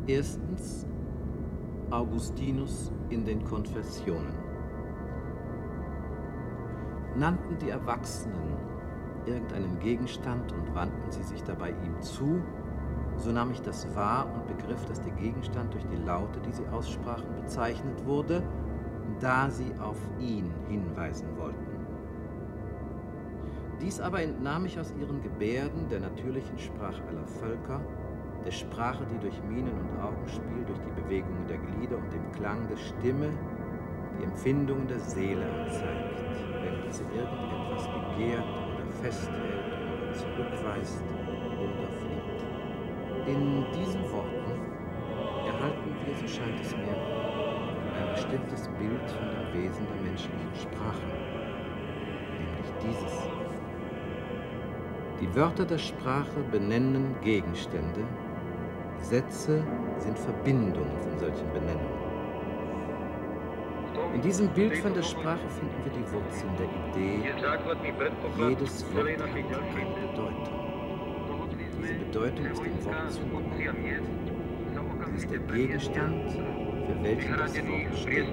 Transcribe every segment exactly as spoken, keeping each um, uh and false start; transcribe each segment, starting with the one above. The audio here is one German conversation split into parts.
Erstens Augustinus in den Konfessionen. Nannten die Erwachsenen irgendeinen Gegenstand und wandten sie sich dabei ihm zu, so nahm ich das wahr und begriff, dass der Gegenstand durch die Laute, die sie aussprachen, bezeichnet wurde, da sie auf ihn hinweisen wollten. Dies aber entnahm ich aus ihren Gebärden, der natürlichen Sprache aller Völker, der Sprache, die durch Mienen- und Augenspiel, durch die Bewegungen der Glieder und dem Klang der Stimme die Empfindungen der Seele anzeigt, wenn diese irgendetwas begehrt oder festhält oder zurückweist oder flieht. In diesen Worten erhalten wir, so scheint es mir, ein bestimmtes Bild von dem Wesen der menschlichen Sprache, nämlich dieses. Die Wörter der Sprache benennen Gegenstände, Sätze sind Verbindungen von solchen Benennungen. In diesem Bild von der Sprache finden wir die Wurzeln der Idee, jedes Wort hat eine Bedeutung. Diese Bedeutung ist dem Wort zugeordnet. Sie ist der Gegenstand, für welchen das Wort steht.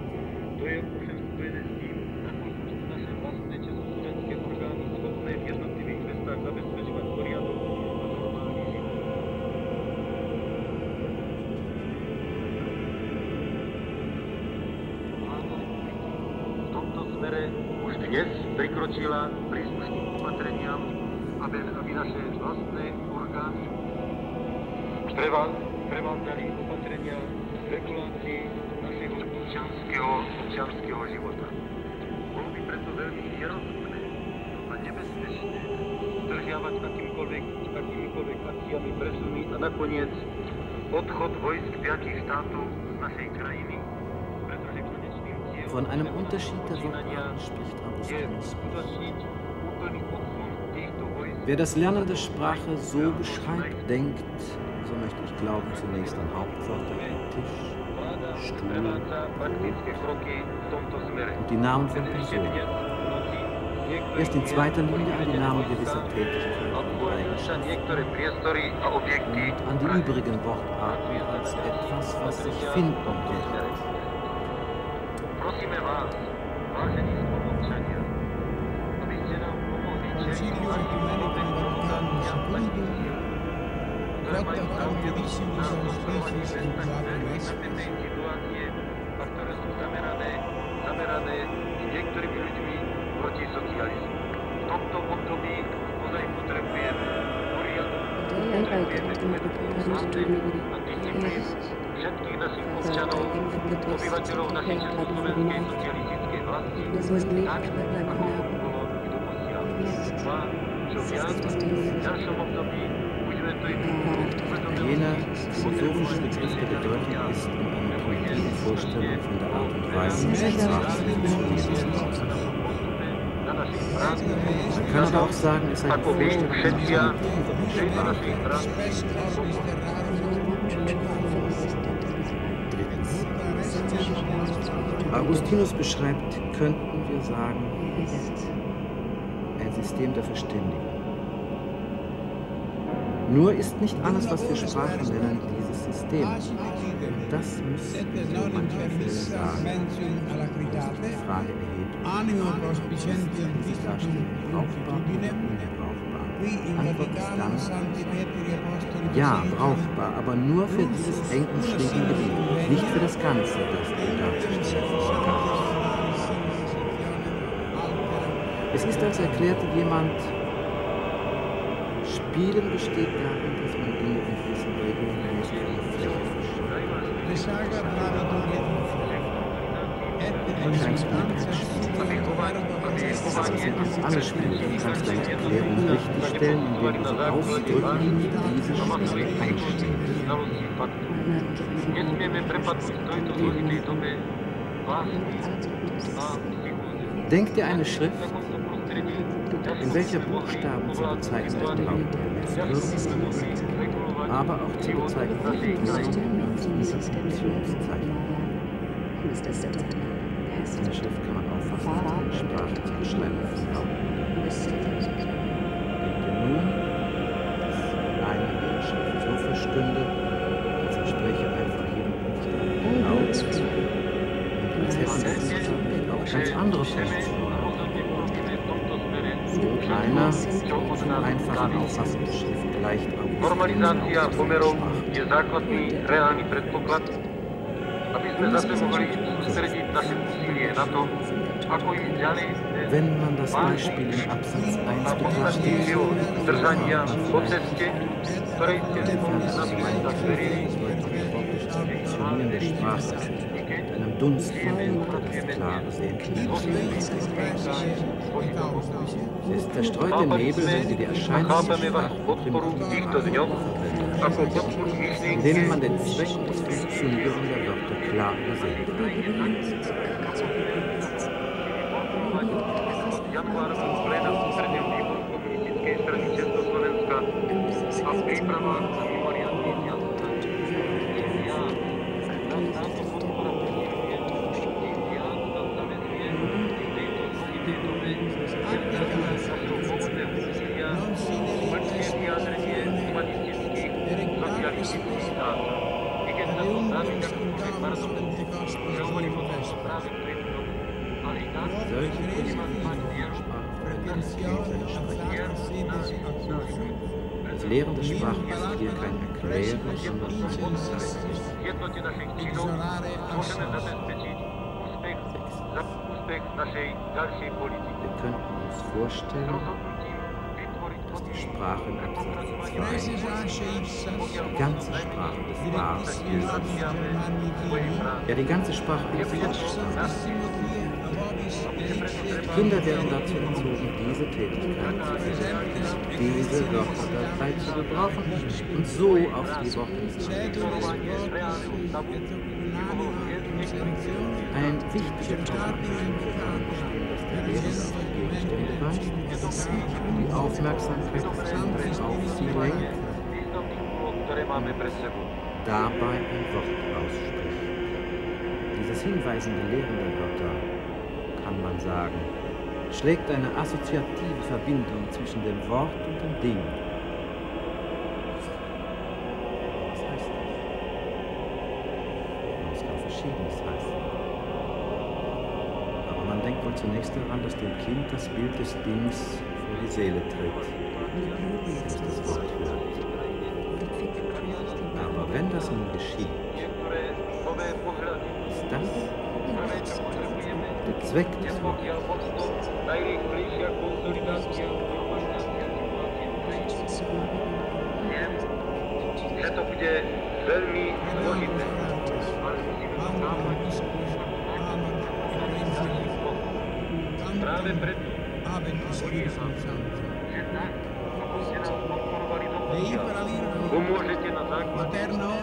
Prikročila príslušným opatreniam, aby, aby naše vlastné orgány prevádzali opatrenia regulácii našeho občianskeho, občianskeho života. Bolo by preto veľmi nerozumné a nebezpečné zdržiavať akýmkoľvek, akýmikoľvek akciami presuny a nakoniec odchod vojsk piatich štátov z našej krajiny. Von einem Unterschied der Wortarten spricht Augustinus. Wer das Lernen der Sprache so beschreibt, denkt, so möchte ich glauben, zunächst an Hauptwörter wie Tisch, Stuhl, und die Namen von Personen. Erst in zweiter Linie an die Namen gewisser Tätigkeiten und Eigenschaften und an die übrigen Wortarten als etwas, was sich finden wird. Prosíme vás, vážení spoluobčania, aby ste nám pomohli čeliť problémom organizácia platných síl, ktoré majú záujem na podporovanie bezpečnej situácie a ktoré sú zamerané, zamerané niektorými ľuďmi proti socializmu. V tomto období ozaj potrebujeme poriadok, potrebujeme bezpečnosť a disciplínu všetkých našich občanov, obyvateľov našej československej socialistickej vlasti, tak, ako bolo i doposiaľ. A čo viac, v ďalšom období budeme to i Jener philosophische Begriff der Bedeutung ist in einer primitiven Vorstellung von der Art und Weise, wie Sprache funktioniert. Man kann aber auch sagen, es sei die Vorstellung einer Drittens. Augustinus beschreibt, könnten wir sagen, ein System der Verständigung. Nur ist nicht alles, was wir Sprache nennen, dieses System. Das müssen wir so manchmal sagen. Die Frage erhebt, ist diese Darstellung brauchbar oder unbrauchbar? Antwort ist dann, ja, brauchbar, aber nur für dieses eng umschriebene Gebiet, nicht für das Ganze, das wir darzustellen versuchen. Es ist, als erklärte jemand, Spielen besteht darin, dass man Dinge in gewissen Regeln muss von der Fläche verschieben. Das sind alle Spiele, die kannst deine Erklärung richtig stellen, indem du sie ausdrücken, diese Spiele einstellen. Denk dir eine Schrift, in welcher Buchstaben zu bezeichnen sind, aber auch zu bezeichnen Interpunktionszeichen. Diese Schrift kann man auffassen als eine Sprache zu beschreiben von Lauten. Denke nun, dass eine jede Schrift so verstünde, als entspricht ganz andere Funktion. So einer von einfachen Auffassungsschrift leicht Normalizácia pomerov je základný reálny predpoklad, aby sme zase mohli sústrediť naše úsilie na to, ako ísť ďalej. Wenn man das Beispiel in Absatz eins betrachtet, Držania po ceste, ktorej ste spolu s nami zverili, funktionierende Sprache mit einem Dunstverhüter das klare Sehen. Es ist zerstreuter Nebel, wenn Sie die Erscheinung der Sprache in denen man den Zweck und das Funktionieren der Wörter klar sieht. januárovým plénom stredného výboru komunistickej strany Československa a v prípravách na mimoriadny dialog. Ja, táto podpora posiluje ja sa zavezuje v tejto zložitej dobe jednať našou pôvodné úsilia voľské vyjadrenie humanistických socialistických stát. I keď sa to zdá byť ako človek paradoxu, že hovorím o tom práve v tejto dobu, ale i tak Solche Das Lehren der Sprache ist hier kein Erklären, sondern wir könnten uns vorstellen, dass die Sprache in Absatz zwei die ganze Sprache des Wahres ist. Ja, die ganze Sprache des Widerstands. Die Kinder werden dazu erzogen, diese Tätigkeit zu verrichten, diese Wörter dabei zu gebrauchen und so auf die Worte zu achten. Ein wichtiger Punkt ist, dass der Lehrer auf die Gegenstände weist, die Aufmerksamkeit des Kindes auf sie lenkt, dabei ein Wort ausspricht. Dieses hinweisende Lehren der Wörter, kann man sagen, schlägt eine assoziative Verbindung zwischen dem Wort und dem Ding. Was heißt das? Das kann Verschiedenes heißen. Aber man denkt wohl zunächst daran, dass dem Kind das Bild des Dings vor die Seele tritt, wenn es das Wort hört. Aber wenn das nun geschieht, ist das der Zweck des Wortes. Že to bude veľmi zložité. Práve preto volievam, že tak, ako ste nás podporovali do posiaľ, pomôžete na základe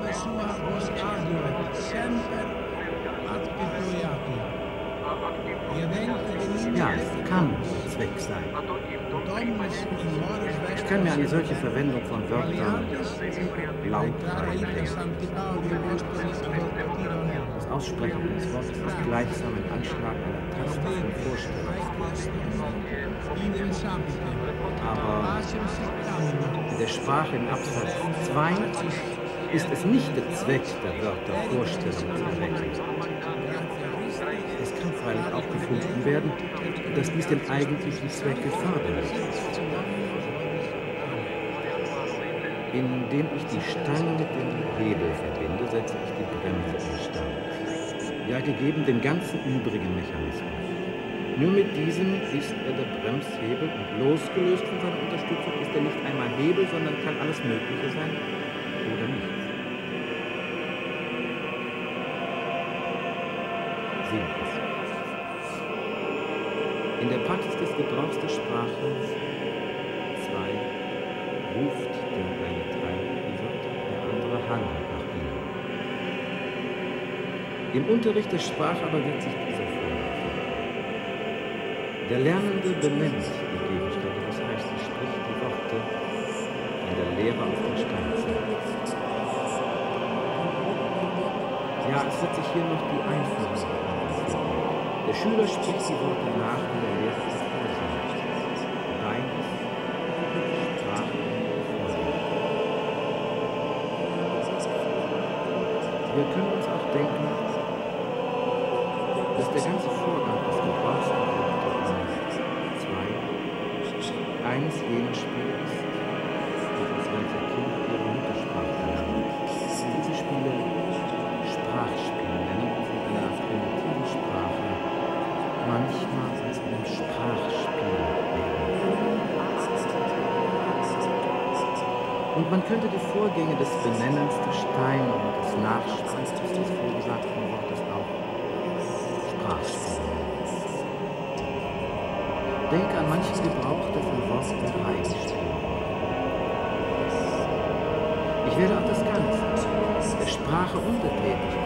Ja, es kann Zweck sein. Ich kann mir eine solche Verwendung von Wörtern laut Das Aussprechen eines Wortes ist gleichsam ein Anschlag einer tastischen Vorstellung. Aber in der Sprache in Absatz zwei ist es nicht der Zweck der Wörter, Vorstellung zu erwecken. Es kann freilich auch gefunden werden, dass dies dem eigentlichen Zwecke förderlich ist. Indem ich die Stange mit dem Hebel verbinde, setze ich die Bremse instand. Ja, gegeben den ganzen übrigen Mechanismus. Nur mit diesem ist er der Bremshebel und losgelöst von seiner Unterstützung ist er nicht einmal Hebel, sondern kann alles Mögliche sein oder nichts. Siebtens. In der Praxis des Gebrauchs der Sprache zwei ruft der eine treibt die Wörter, der andere handelt nach ihnen. Im Unterricht der Sprache aber wird sich dieser Vorgang finden. Der Lernende benennt die Gegenstände, das heißt, er spricht die Worte, die der Lehrer auf den Stein zeigt. Ja, es wird sich hier noch die Einführung finden. Der Schüler spricht die Worte nach, die der Lehrer es vorsagt. Beides Sprache und Vorbild. Wir können uns auch denken, dass der ganze Vorgang des Gebrauchs der Worte in zwei eines jener Spiele ist, mittels welcher Kinder ihre Muttersprache lernen. Diese Spiele Sprachspiele nennen wir von einer primitiven Sprache manchmal als einem Sprachspiel reden. Und man könnte die Vorgänge des Benennens der Steine und des Nachsprechens des vorgesagten Wortes auch Sprachspiele nennen. Denke an manchen Gebrauch, der von Worten drei gespielt wurde. Ich werde auch das Ganze, der Sprache untertänig